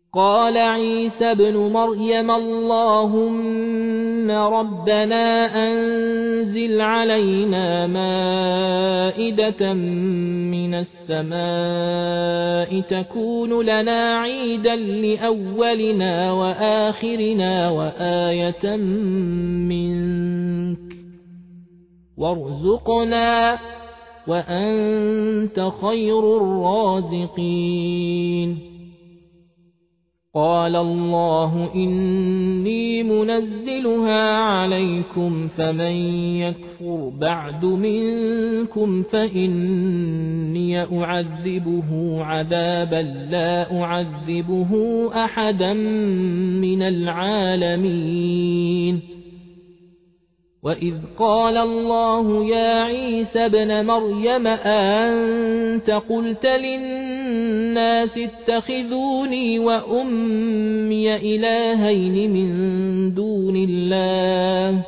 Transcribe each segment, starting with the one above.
قال عيسى ابن مريم اللهم ربنا أنزل علينا مائدة من السماء تكون لنا عيدا لأولنا وآخرنا وآية منك وارزقنا وأنت خير الرازقين قال الله إني منزلها عليكم فمن يكفر بعد منكم فإني أعذبه عذابا لا أعذبه أحدا من العالمين وإذ قال الله يا عيسى ابن مريم أنت قلت للناس اتخذوني وأمي إلهين من دون الله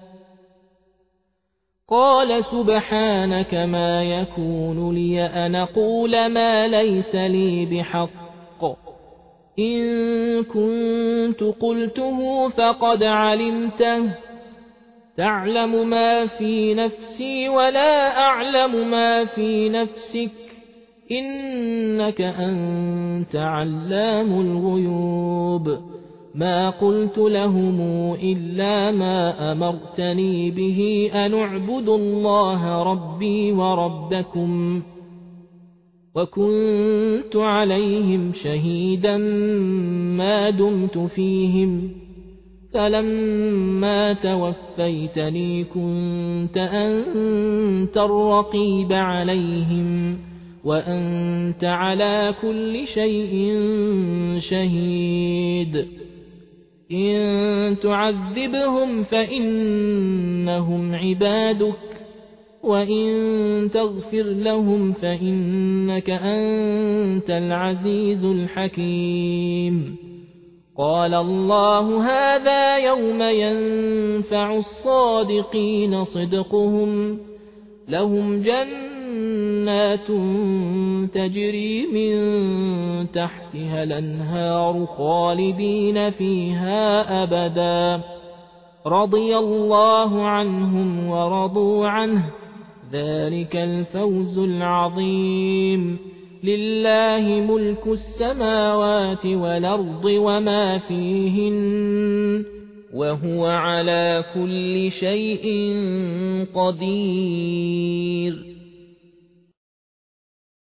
قال سبحانك ما يكون لي أن أقول ما ليس لي بحق إن كنت قلته فقد علمته تعلم ما في نفسي ولا أعلم ما في نفسك إنك أنت علام الغيوب ما قلت لهم إلا ما أمرتني به أن اعبدوا الله ربي وربكم وكنت عليهم شهيدا ما دمت فيهم فلما توفيتني كنت أنت الرقيب عليهم وأنت على كل شيء شهيد إن تعذبهم فإنهم عبادك وإن تغفر لهم فإنك أنت العزيز الحكيم قال الله هذا يوم ينفع الصادقين صدقهم لهم جنات تجري من تحتها الأنهار خالدين فيها أبدا رضي الله عنهم ورضوا عنه ذلك الفوز العظيم لله ملك السماوات والأرض وما فيهن وهو على كل شيء قدير